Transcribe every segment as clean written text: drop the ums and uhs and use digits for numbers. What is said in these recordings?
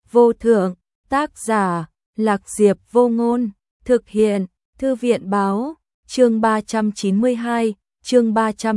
vô thượng, tác giả, Lạc Diệp Vô Ngôn, thực hiện, Thư viện báo, chương 392, chương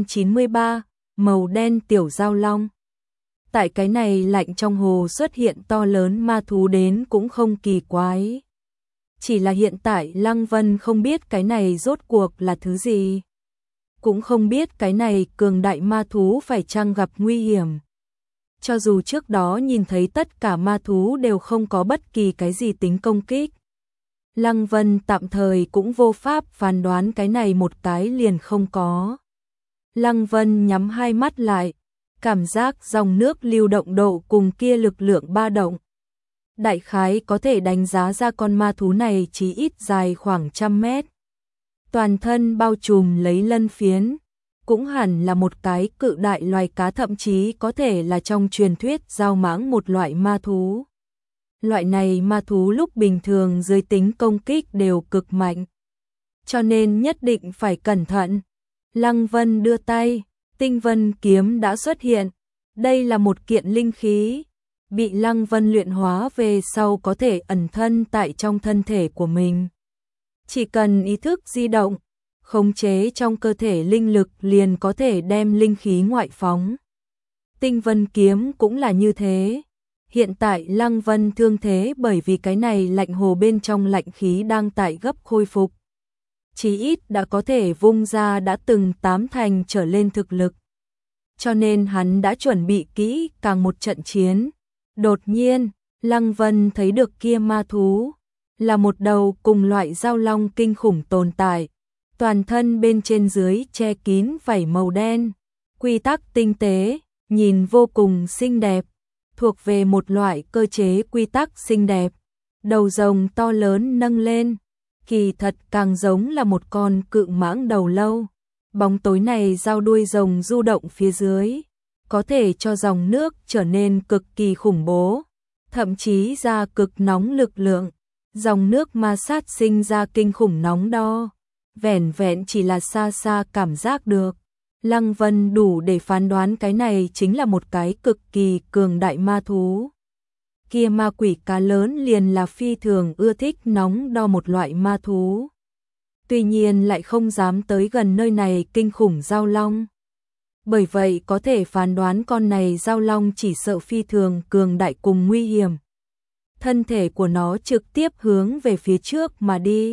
393, màu đen tiểu giao long. Tại cái này lạnh trong hồ xuất hiện to lớn ma thú đến cũng không kỳ quái. Chỉ là hiện tại Lăng Vân không biết cái này rốt cuộc là thứ gì. Cũng không biết cái này cường đại ma thú phải chăng gặp nguy hiểm. Cho dù trước đó nhìn thấy tất cả ma thú đều không có bất kỳ cái gì tính công kích. Lăng Vân tạm thời cũng vô pháp phán đoán cái này một cái liền không có. Lăng Vân nhắm hai mắt lại, cảm giác dòng nước lưu động độ cùng kia lực lượng ba động. Đại khái có thể đánh giá ra con ma thú này chí ít dài khoảng 100 mét. Toàn thân bao trùm lấy lân phiến, cũng hẳn là một cái cự đại loài cá, thậm chí có thể là trong truyền thuyết dao mãng một loại ma thú. Loại này ma thú lúc bình thường dưới tính công kích đều cực mạnh, cho nên nhất định phải cẩn thận. Lăng Vân đưa tay, Tinh Vân kiếm đã xuất hiện. Đây là một kiện linh khí, bị Lăng Vân luyện hóa về sau có thể ẩn thân tại trong thân thể của mình. Chỉ cần ý thức di động, khống chế trong cơ thể linh lực liền có thể đem linh khí ngoại phóng. Tinh Vân kiếm cũng là như thế. Hiện tại Lăng Vân thương thế bởi vì cái này lạnh hồ bên trong lạnh khí đang tại gấp khôi phục. Chí ít đã có thể vung ra đã từng 8 thành trở lên thực lực. Cho nên hắn đã chuẩn bị kỹ càng một trận chiến. Đột nhiên, Lăng Vân thấy được kia ma thú, là một đầu cùng loại giao long kinh khủng tồn tại. Toàn thân bên trên dưới che kín vảy màu đen, quy tắc tinh tế, nhìn vô cùng xinh đẹp, thuộc về một loại cơ chế quy tắc xinh đẹp. Đầu rồng to lớn nâng lên, kỳ thật càng giống là một con cự mãng đầu lâu. Bóng tối này giao đuôi rồng du động phía dưới, có thể cho dòng nước trở nên cực kỳ khủng bố, thậm chí ra cực nóng lực lượng. Dòng nước ma sát sinh ra kinh khủng nóng đo, vẻn vẹn chỉ là xa xa cảm giác được. Lăng Vân đủ để phán đoán cái này chính là một cái cực kỳ cường đại ma thú. Kia ma quỷ cá lớn liền là phi thường ưa thích nóng đo một loại ma thú. Tuy nhiên lại không dám tới gần nơi này kinh khủng giao long. Bởi vậy có thể phán đoán con này giao long chỉ sợ phi thường cường đại cùng nguy hiểm. Thân thể của nó trực tiếp hướng về phía trước mà đi.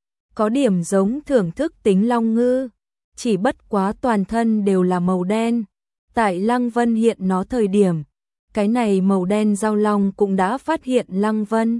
Có điểm giống thưởng thức tính long ngư, chỉ bất quá toàn thân đều là màu đen. Tại Lăng Vân hiện nó thời điểm, cái này màu đen giao long cũng đã phát hiện Lăng Vân.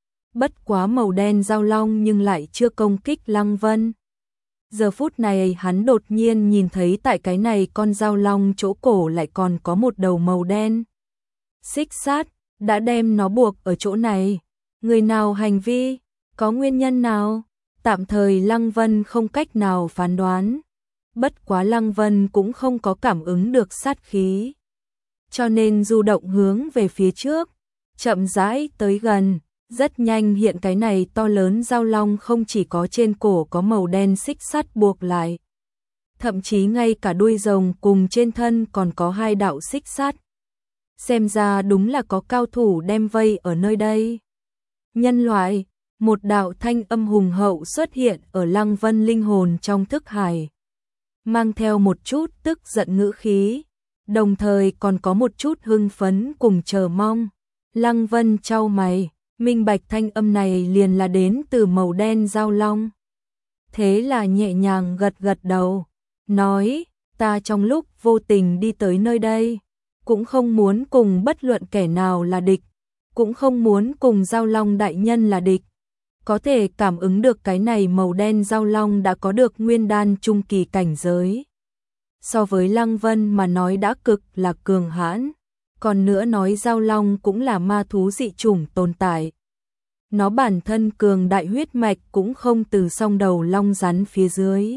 Bất quá màu đen giao long nhưng lại chưa công kích Lăng Vân. Giờ phút này hắn đột nhiên nhìn thấy tại cái này con giao long chỗ cổ lại còn có một đầu màu đen. Xích sát đã đem nó buộc ở chỗ này. Người nào hành vi, có nguyên nhân nào? Tạm thời Lăng Vân không cách nào phán đoán. Bất quá Lăng Vân cũng không có cảm ứng được sát khí, cho nên du động hướng về phía trước, chậm rãi tới gần. Rất nhanh hiện cái này to lớn giao long không chỉ có trên cổ có màu đen xích sắt buộc lại, thậm chí ngay cả đuôi rồng cùng trên thân còn có 2 đạo xích sắt. Xem ra đúng là có cao thủ đem vây ở nơi đây. Nhân loại, một đạo thanh âm hùng hậu xuất hiện ở Lăng Vân linh hồn trong thức hải, mang theo một chút tức giận ngữ khí, đồng thời còn có một chút hưng phấn cùng chờ mong. Lăng Vân chau mày, minh bạch thanh âm này liền là đến từ màu đen giao long. Thế là nhẹ nhàng gật gật đầu, nói, ta trong lúc vô tình đi tới nơi đây, cũng không muốn cùng bất luận kẻ nào là địch, cũng không muốn cùng giao long đại nhân là địch. Có thể cảm ứng được cái này màu đen giao long đã có được nguyên đan trung kỳ cảnh giới. So với Lăng Vân mà nói đã cực là cường hãn. Còn nữa nói giao long cũng là ma thú dị chủng tồn tại. Nó bản thân cường đại huyết mạch cũng không từ song đầu long rắn phía dưới.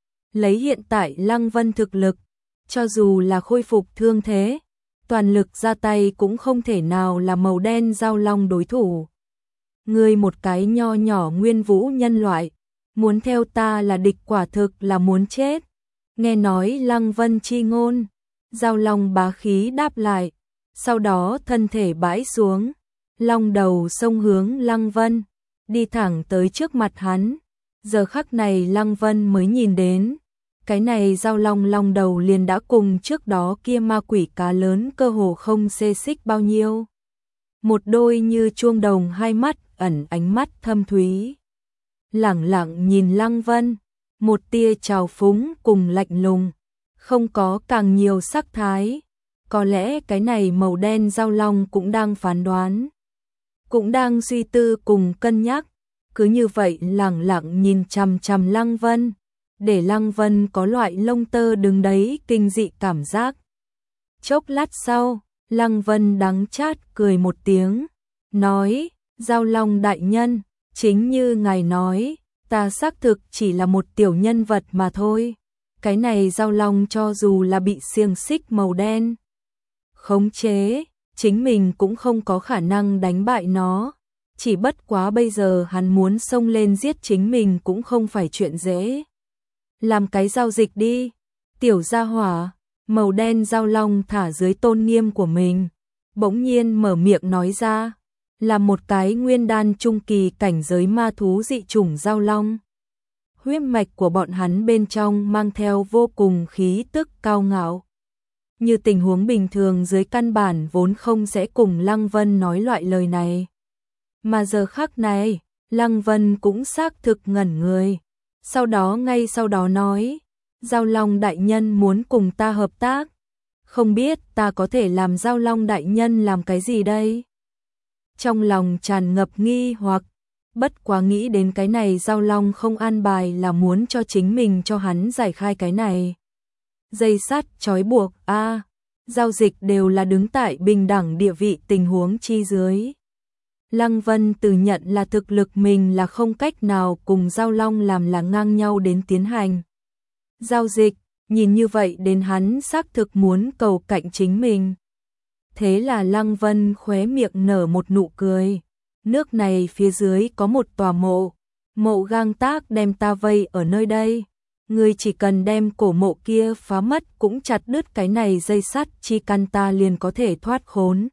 Lấy hiện tại Lăng Vân thực lực, cho dù là khôi phục thương thế, toàn lực ra tay cũng không thể nào là màu đen giao long đối thủ. Ngươi một cái nho nhỏ nguyên vũ nhân loại, muốn theo ta là địch quả thực là muốn chết. Nghe nói Lăng Vân chi ngôn, giao long bá khí đáp lại, sau đó thân thể bãi xuống, long đầu xông hướng Lăng Vân, đi thẳng tới trước mặt hắn. Giờ khắc này Lăng Vân mới nhìn đến, cái này Dao Long long đầu liền đã cùng trước đó kia ma quỷ cá lớn cơ hồ không xê xích bao nhiêu. Một đôi như chuông đồng hai mắt ẩn ánh mắt thâm thúy. Lẳng lặng nhìn Lăng Vân, một tia trào phúng cùng lạnh lùng, không có càng nhiều sắc thái. Có lẽ cái này màu đen Dao Long cũng đang phán đoán, cũng đang suy tư cùng cân nhắc. Cứ như vậy lẳng lặng nhìn chằm chằm Lăng Vân, để Lăng Vân có loại lông tơ đứng đấy kinh dị cảm giác. Chốc lát sau, Lăng Vân đắng chát cười một tiếng, nói, Dao Long đại nhân, chính như ngài nói, ta xác thực chỉ là một tiểu nhân vật mà thôi. Cái này Dao Long cho dù là bị xiềng xích màu đen khống chế, chính mình cũng không có khả năng đánh bại nó. Chỉ bất quá bây giờ hắn muốn xông lên giết chính mình cũng không phải chuyện dễ. Làm cái giao dịch đi, tiểu gia hỏa. Màu đen Dao Long thả dưới tôn nghiêm của mình, bỗng nhiên mở miệng nói ra, là một cái nguyên đan trung kỳ cảnh giới ma thú dị chủng Dao Long. Huyết mạch của bọn hắn bên trong mang theo vô cùng khí tức cao ngạo. Như tình huống bình thường dưới căn bản vốn không sẽ cùng Lăng Vân nói loại lời này. Mà giờ khắc này, Lăng Vân cũng xác thực ngẩn người. Sau đó ngay sau đó nói, Dao Long đại nhân muốn cùng ta hợp tác. Không biết ta có thể làm Dao Long đại nhân làm cái gì đây? Trong lòng tràn ngập nghi hoặc, bất quá nghĩ đến cái này Dao Long không an bài là muốn cho chính mình cho hắn giải khai cái này. Dây sắt trói buộc, giao dịch đều là đứng tại bình đẳng địa vị tình huống chi dưới. Lăng Vân tự nhận là thực lực mình là không cách nào cùng Dao Long làm là ngang nhau đến tiến hành giao dịch, nhìn như vậy đến hắn xác thực muốn cầu cạnh chính mình. Thế là Lăng Vân khóe miệng nở một nụ cười. Nước này phía dưới có một tòa mộ, mộ gang tác đem ta vây ở nơi đây. Ngươi chỉ cần đem cổ mộ kia phá mất cũng chặt đứt cái này dây sắt chi căn ta liền có thể thoát khốn.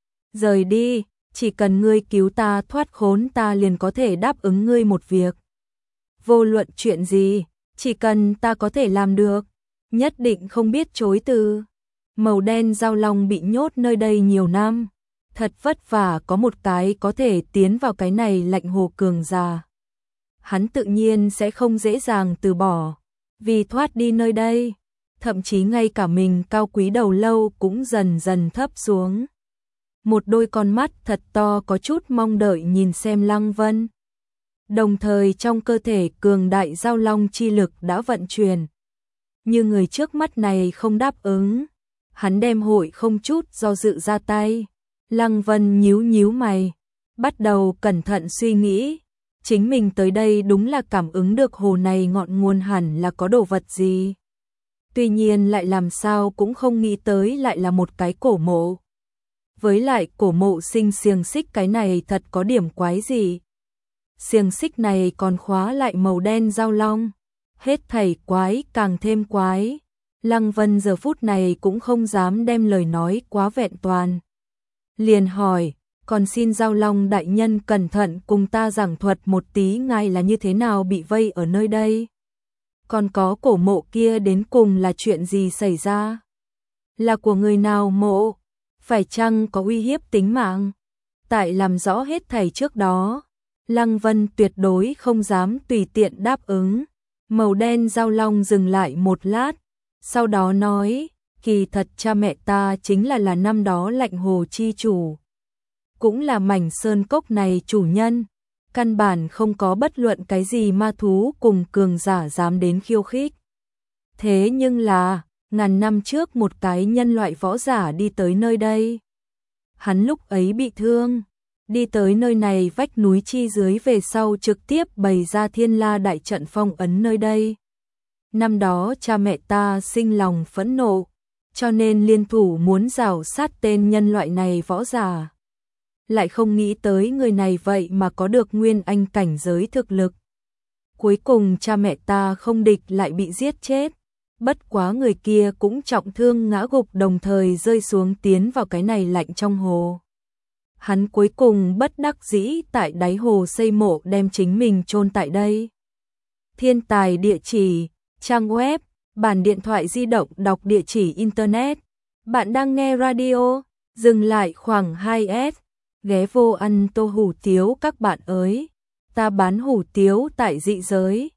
Rời đi, chỉ cần ngươi cứu ta thoát khốn ta liền có thể đáp ứng ngươi một việc. Vô luận chuyện gì, chỉ cần ta có thể làm được, nhất định không biết chối từ. Màu đen Dao Long bị nhốt nơi đây nhiều năm, thật vất vả có một cái có thể tiến vào cái này lạnh hồ cường giả. Hắn tự nhiên sẽ không dễ dàng từ bỏ, vì thoát đi nơi đây, thậm chí ngay cả mình cao quý đầu lâu cũng dần dần thấp xuống. Một đôi con mắt thật to có chút mong đợi nhìn xem Lăng Vân. Đồng thời trong cơ thể cường đại Dao Long chi lực đã vận chuyển. Như người trước mắt này không đáp ứng, hắn đem hội không chút do dự ra tay. Lăng Vân nhíu nhíu mày, bắt đầu cẩn thận suy nghĩ. Chính mình tới đây đúng là cảm ứng được hồ này ngọn nguồn hẳn là có đồ vật gì. Tuy nhiên lại làm sao cũng không nghĩ tới lại là một cái cổ mộ. Với lại cổ mộ sinh xiềng xích cái này thật có điểm quái gì. Xiềng xích này còn khóa lại màu đen Dao Long. Hết thảy quái càng thêm quái. Lăng Vân giờ phút này cũng không dám đem lời nói quá vẹn toàn. Liền hỏi, còn xin Dao Long đại nhân cẩn thận cùng ta giảng thuật một tí ngài là như thế nào bị vây ở nơi đây. Còn có cổ mộ kia đến cùng là chuyện gì xảy ra? Là của người nào mộ? Phải chăng có uy hiếp tính mạng? Tại làm rõ hết thảy trước đó, Lăng Vân tuyệt đối không dám tùy tiện đáp ứng. Màu đen Dao Long dừng lại một lát, sau đó nói, kỳ thật cha mẹ ta chính là năm đó Lạnh Hồ chi chủ, cũng là mảnh sơn cốc này chủ nhân, căn bản không có bất luận cái gì ma thú cùng cường giả dám đến khiêu khích. Thế nhưng là, ngàn năm trước một cái nhân loại võ giả đi tới nơi đây. Hắn lúc ấy bị thương, đi tới nơi này vách núi chi dưới về sau trực tiếp bày ra Thiên La đại trận phong ấn nơi đây. Năm đó cha mẹ ta sinh lòng phẫn nộ, cho nên liên thủ muốn rào sát tên nhân loại này võ giả. Lại không nghĩ tới người này vậy mà có được nguyên anh cảnh giới thực lực. Cuối cùng cha mẹ ta không địch lại bị giết chết. Bất quá người kia cũng trọng thương ngã gục đồng thời rơi xuống tiến vào cái này lạnh trong hồ. hắn cuối cùng bất đắc dĩ tại đáy hồ xây mộ đem chính mình chôn tại đây. Thiên tài địa chỉ, trang web, bản điện thoại di động, đọc địa chỉ internet. Bạn đang nghe radio, dừng lại khoảng 2S, ghé vô ăn tô hủ tiếu các bạn ơi. Ta bán hủ tiếu tại dị giới,